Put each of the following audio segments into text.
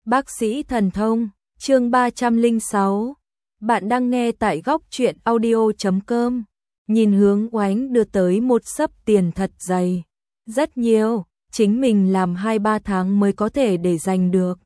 Bác sĩ thần thông, chương 306. Bạn đang nghe tại góc truyện audio.com. Nhìn Hướng Oánh đưa tới một xấp tiền thật dày. Rất nhiều, chính mình làm 2-3 tháng mới có thể để dành được.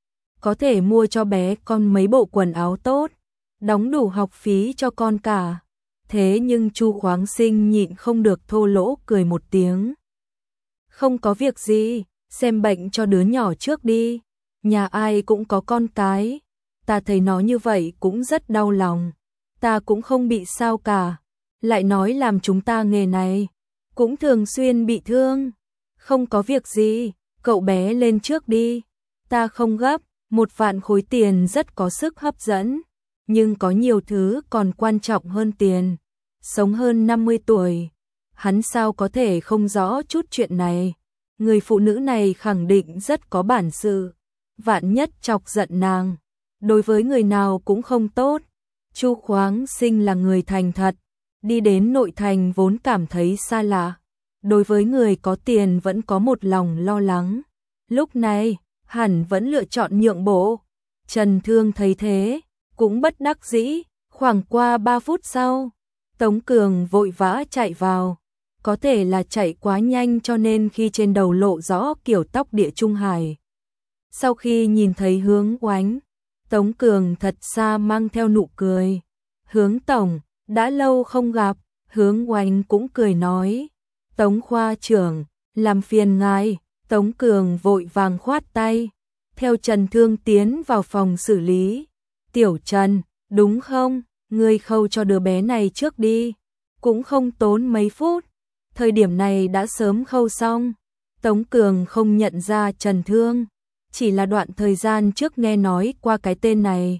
Có thể mua cho bé con mấy bộ quần áo tốt, đóng đủ học phí cho con cả. Thế nhưng Chu Khoáng Sinh nhịn không được thô lỗ cười một tiếng. Không có việc gì, xem bệnh cho đứa nhỏ trước đi. Nhà ai cũng có con cái, ta thấy nó như vậy cũng rất đau lòng. Ta cũng không bị sao cả, lại nói làm chúng ta nghề này, cũng thường xuyên bị thương. Không có việc gì, cậu bé lên trước đi, ta không gấp. 1 vạn khối tiền rất có sức hấp dẫn, nhưng có nhiều thứ còn quan trọng hơn tiền. Sống hơn 50 tuổi, hắn sao có thể không rõ chút chuyện này. Người phụ nữ này khẳng định rất có bản sự, vạn nhất chọc giận nàng, đối với người nào cũng không tốt. Chu Khoáng Sinh là người thành thật, đi đến nội thành vốn cảm thấy xa lạ, đối với người có tiền vẫn có một lòng lo lắng. Lúc này, hẳn vẫn lựa chọn nhượng bộ. Trần Thương thấy thế, cũng bất đắc dĩ. Khoảng qua 3 phút sau, Tống Cường vội vã chạy vào. Có thể là chạy quá nhanh cho nên khi trên đầu lộ rõ kiểu tóc Địa Trung Hải. Sau khi nhìn thấy Hướng Oánh, Tống Cường thật xa mang theo nụ cười. Hướng tổng, đã lâu không gặp. Hướng Oánh cũng cười nói. Tống khoa trưởng, làm phiền ngài. Tống Cường vội vàng khoát tay, theo Trần Thương tiến vào phòng xử lý. Tiểu Trần, đúng không? Ngươi khâu cho đứa bé này trước đi, cũng không tốn mấy phút. Thời điểm này đã sớm khâu xong. Tống Cường không nhận ra Trần Thương, chỉ là đoạn thời gian trước nghe nói qua cái tên này.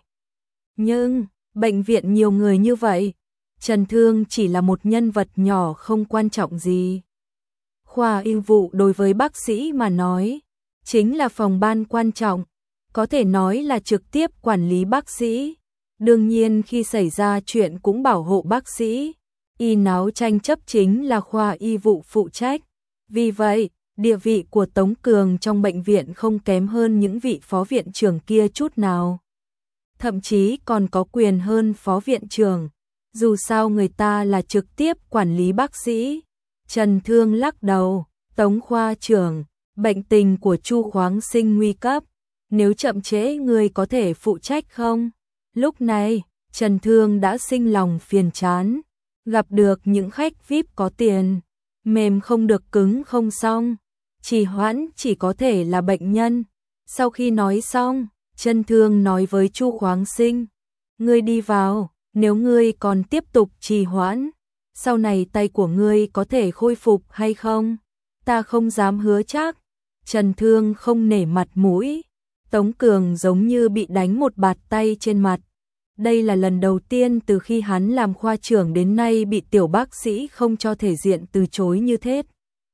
Nhưng, bệnh viện nhiều người như vậy, Trần Thương chỉ là một nhân vật nhỏ không quan trọng gì. Khoa y vụ đối với bác sĩ mà nói, chính là phòng ban quan trọng, có thể nói là trực tiếp quản lý bác sĩ. Đương nhiên khi xảy ra chuyện cũng bảo hộ bác sĩ. Y náo tranh chấp chính là khoa y vụ phụ trách. Vì vậy, địa vị của Tống Cường trong bệnh viện không kém hơn những vị phó viện trưởng kia chút nào. Thậm chí còn có quyền hơn phó viện trưởng. Dù sao người ta là trực tiếp quản lý bác sĩ. Trần Thương lắc đầu, Tống khoa trưởng, bệnh tình của Chu Khoáng Sinh nguy cấp, nếu chậm trễ người có thể phụ trách không? Lúc này, Trần Thương đã sinh lòng phiền chán, gặp được những khách VIP có tiền, mềm không được cứng không xong, trì hoãn chỉ có thể là bệnh nhân. Sau khi nói xong, Trần Thương nói với Chu Khoáng Sinh, ngươi đi vào, nếu ngươi còn tiếp tục trì hoãn, sau này tay của ngươi có thể khôi phục hay không? Ta không dám hứa chắc. Trần Thương không nể mặt mũi. Tống Cường giống như bị đánh một bạt tay trên mặt. Đây là lần đầu tiên từ khi hắn làm khoa trưởng đến nay bị tiểu bác sĩ không cho thể diện từ chối như thế.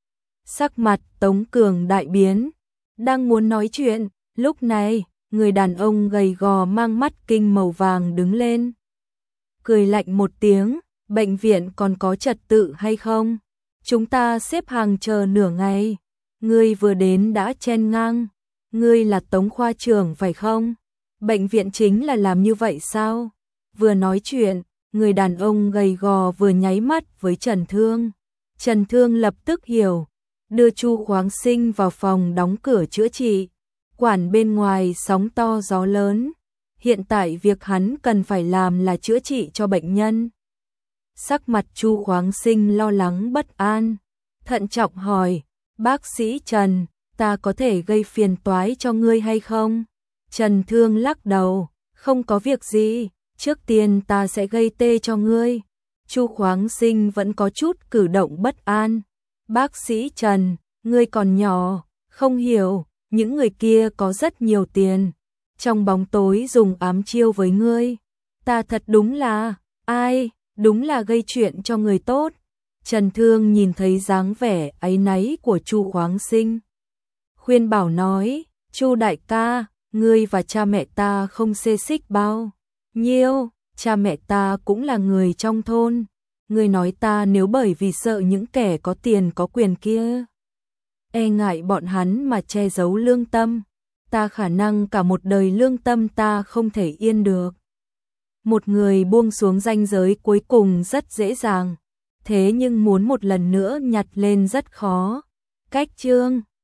Sắc mặt Tống Cường đại biến. Đang muốn nói chuyện, lúc này, người đàn ông gầy gò mang mắt kinh màu vàng đứng lên. Cười lạnh một tiếng. Bệnh viện còn có trật tự hay không? Chúng ta xếp hàng chờ nửa ngày. Ngươi vừa đến đã chen ngang. Ngươi là Tống khoa trưởng phải không? Bệnh viện chính là làm như vậy sao? Vừa nói chuyện, người đàn ông gầy gò vừa nháy mắt với Trần Thương. Trần Thương lập tức hiểu, đưa Chu Khoáng Sinh vào phòng đóng cửa chữa trị. Quản bên ngoài sóng to gió lớn. Hiện tại việc hắn cần phải làm là chữa trị cho bệnh nhân. Sắc mặt Chu Khoáng Sinh lo lắng bất an, thận trọng hỏi, bác sĩ Trần, ta có thể gây phiền toái cho ngươi hay không? Trần Thương lắc đầu, không có việc gì, trước tiên ta sẽ gây tê cho ngươi. Chu Khoáng Sinh vẫn có chút cử động bất an. Bác sĩ Trần, ngươi còn nhỏ, không hiểu, những người kia có rất nhiều tiền. Trong bóng tối dùng ám chiêu với ngươi, ta thật đúng là, ai? Đúng là gây chuyện cho người tốt. Trần Thương nhìn thấy dáng vẻ áy náy của Chu Khoáng Sinh, khuyên bảo nói, Chu đại ca, ngươi và cha mẹ ta không xê xích bao nhiêu, cha mẹ ta cũng là người trong thôn. Ngươi nói ta nếu bởi vì sợ những kẻ có tiền có quyền kia, e ngại bọn hắn mà che giấu lương tâm, ta khả năng cả một đời lương tâm ta không thể yên được. Một người buông xuống ranh giới cuối cùng rất dễ dàng, thế nhưng muốn một lần nữa nhặt lên rất khó. Cách chương